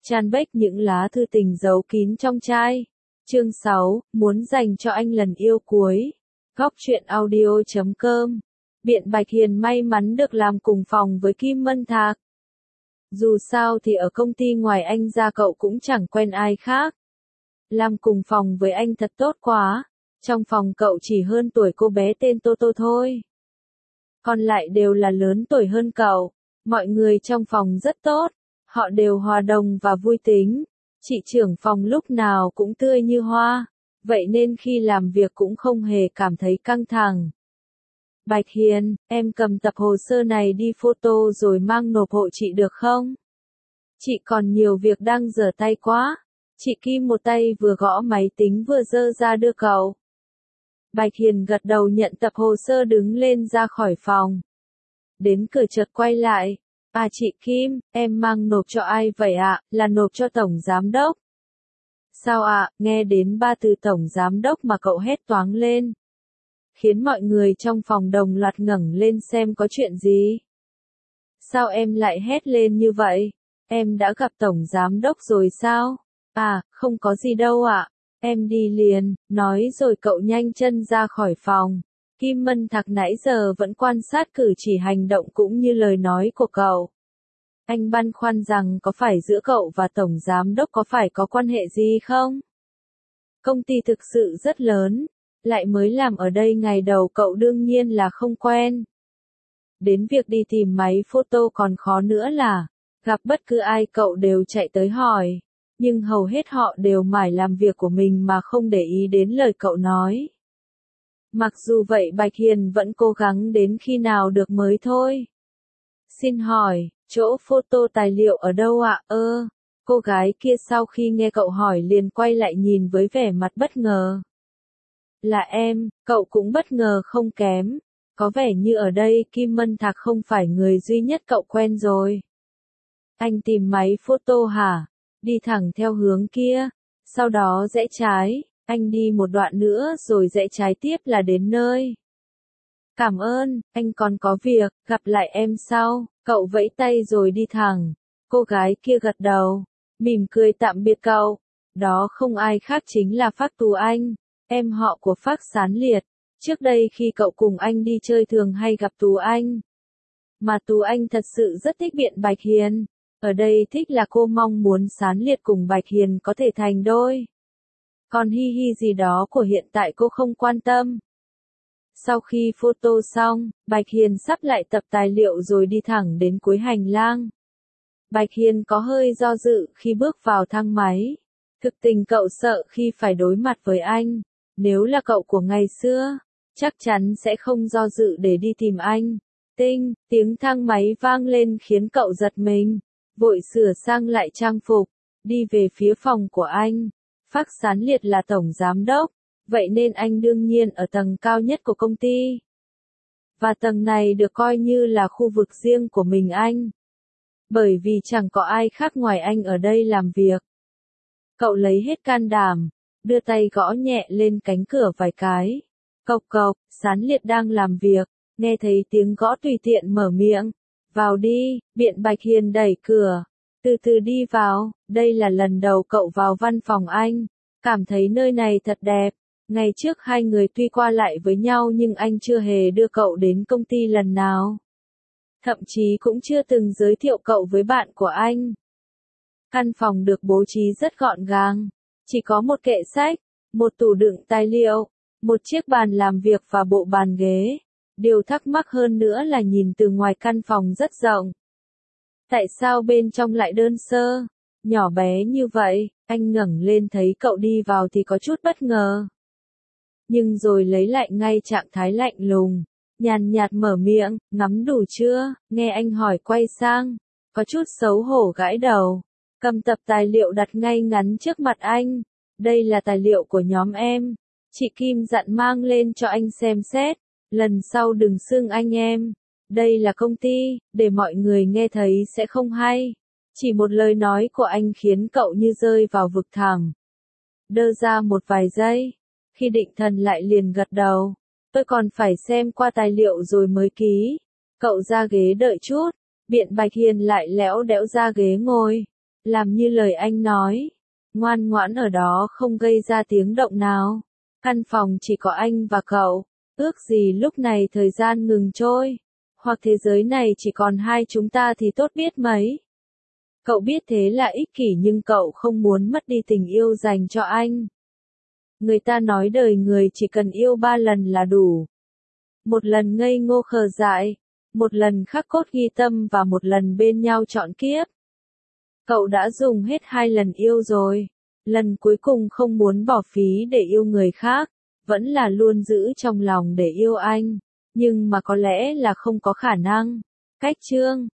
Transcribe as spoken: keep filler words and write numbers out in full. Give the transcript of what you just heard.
Chan Bách những lá thư tình giấu kín trong chai. Chương sáu, muốn dành cho anh lần yêu cuối. Góc truyện audio chấm com. Biện Bạch Hiền may mắn được làm cùng phòng với Kim Mân Thạc. Dù sao thì ở công ty ngoài anh ra cậu cũng chẳng quen ai khác. Làm cùng phòng với anh thật tốt quá. Trong phòng cậu chỉ hơn tuổi cô bé tên Tô Tô thôi. Còn lại đều là lớn tuổi hơn cậu. Mọi người trong phòng rất tốt. Họ đều hòa đồng và vui tính. Chị trưởng phòng lúc nào cũng tươi như hoa. Vậy nên khi làm việc cũng không hề cảm thấy căng thẳng. Bạch Hiền, em cầm tập hồ sơ này đi photo rồi mang nộp hộ chị được không? Chị còn nhiều việc đang dở tay quá. Chị Kim một tay vừa gõ máy tính vừa giơ ra đưa cậu. Bạch Hiền gật đầu nhận tập hồ sơ đứng lên ra khỏi phòng. Đến cửa chợt quay lại. À chị Kim, em mang nộp cho ai vậy ạ? À? Là nộp cho Tổng Giám Đốc. Sao ạ? À? Nghe đến ba từ Tổng Giám Đốc mà cậu hét toáng lên. Khiến mọi người trong phòng đồng loạt ngẩng lên xem có chuyện gì. Sao em lại hét lên như vậy? Em đã gặp Tổng Giám Đốc rồi sao? À, không có gì đâu ạ. À. Em đi liền, nói rồi cậu nhanh chân ra khỏi phòng. Kim Mân Thạc nãy giờ vẫn quan sát cử chỉ hành động cũng như lời nói của cậu. Anh băn khoăn rằng có phải giữa cậu và Tổng Giám Đốc có phải có quan hệ gì không? Công ty thực sự rất lớn, lại mới làm ở đây ngày đầu cậu đương nhiên là không quen. Đến việc đi tìm máy photo còn khó nữa là, gặp bất cứ ai cậu đều chạy tới hỏi, nhưng hầu hết họ đều mải làm việc của mình mà không để ý đến lời cậu nói. Mặc dù vậy Bạch Hiền vẫn cố gắng đến khi nào được mới thôi. Xin hỏi, chỗ photo tài liệu ở đâu ạ? Ơ, cô gái kia sau khi nghe cậu hỏi liền quay lại nhìn với vẻ mặt bất ngờ. Là em, cậu cũng bất ngờ không kém. Có vẻ như ở đây Kim Mân Thạc không phải người duy nhất cậu quen rồi. Anh tìm máy photo hả? Đi thẳng theo hướng kia, sau đó rẽ trái. Anh đi một đoạn nữa rồi rẽ trái tiếp là đến nơi. Cảm ơn, anh còn có việc, gặp lại em sau. Cậu vẫy tay rồi đi thẳng. Cô gái kia gật đầu, mỉm cười tạm biệt cậu. Đó không ai khác chính là Phác Tú Anh, em họ của Phác Sán Liệt. Trước đây khi cậu cùng anh đi chơi thường hay gặp Tú Anh. Mà Tú Anh thật sự rất thích Biện Bạch Hiền. Ở đây thích là cô mong muốn Sán Liệt cùng Bạch Hiền có thể thành đôi. Còn hi hi gì đó của hiện tại cô không quan tâm. Sau khi photo xong, Bạch Hiền sắp lại tập tài liệu rồi đi thẳng đến cuối hành lang. Bạch Hiền có hơi do dự khi bước vào thang máy. Thực tình cậu sợ khi phải đối mặt với anh. Nếu là cậu của ngày xưa, chắc chắn sẽ không do dự để đi tìm anh. Tinh, tiếng thang máy vang lên khiến cậu giật mình. Vội sửa sang lại trang phục, đi về phía phòng của anh. Phác Sán Liệt là Tổng Giám Đốc, vậy nên anh đương nhiên ở tầng cao nhất của công ty. Và tầng này được coi như là khu vực riêng của mình anh. Bởi vì chẳng có ai khác ngoài anh ở đây làm việc. Cậu lấy hết can đảm, đưa tay gõ nhẹ lên cánh cửa vài cái. Cộc cộc, Sán Liệt đang làm việc, nghe thấy tiếng gõ tùy tiện mở miệng. Vào đi, Biện Bạch Hiền đẩy cửa. Từ từ đi vào, đây là lần đầu cậu vào văn phòng anh. Cảm thấy nơi này thật đẹp. Ngày trước hai người tuy qua lại với nhau nhưng anh chưa hề đưa cậu đến công ty lần nào. Thậm chí cũng chưa từng giới thiệu cậu với bạn của anh. Căn phòng được bố trí rất gọn gàng. Chỉ có một kệ sách, một tủ đựng tài liệu, một chiếc bàn làm việc và bộ bàn ghế. Điều thắc mắc hơn nữa là nhìn từ ngoài căn phòng rất rộng. Tại sao bên trong lại đơn sơ, nhỏ bé như vậy? Anh ngẩng lên thấy cậu đi vào thì có chút bất ngờ. Nhưng rồi lấy lại ngay trạng thái lạnh lùng, nhàn nhạt mở miệng, ngắm đủ chưa? Nghe anh hỏi quay sang, có chút xấu hổ gãi đầu, cầm tập tài liệu đặt ngay ngắn trước mặt anh. Đây là tài liệu của nhóm em, chị Kim dặn mang lên cho anh xem xét, lần sau đừng xưng anh em. Đây là công ty, để mọi người nghe thấy sẽ không hay. Chỉ một lời nói của anh khiến cậu như rơi vào vực thẳm. Đơ ra một vài giây, khi định thần lại liền gật đầu. Tôi còn phải xem qua tài liệu rồi mới ký. Cậu ra ghế đợi chút, Biện Bạch Hiền lại lẽo đẽo ra ghế ngồi. Làm như lời anh nói. Ngoan ngoãn ở đó không gây ra tiếng động nào. Căn phòng chỉ có anh và cậu. Ước gì lúc này thời gian ngừng trôi. Hoặc thế giới này chỉ còn hai chúng ta thì tốt biết mấy. Cậu biết thế là ích kỷ nhưng cậu không muốn mất đi tình yêu dành cho anh. Người ta nói đời người chỉ cần yêu ba lần là đủ. Một lần ngây ngô khờ dại, một lần khắc cốt ghi tâm và một lần bên nhau trọn kiếp. Cậu đã dùng hết hai lần yêu rồi. Lần cuối cùng không muốn bỏ phí để yêu người khác, vẫn là luôn giữ trong lòng để yêu anh. Nhưng mà có lẽ là không có khả năng. Cách chương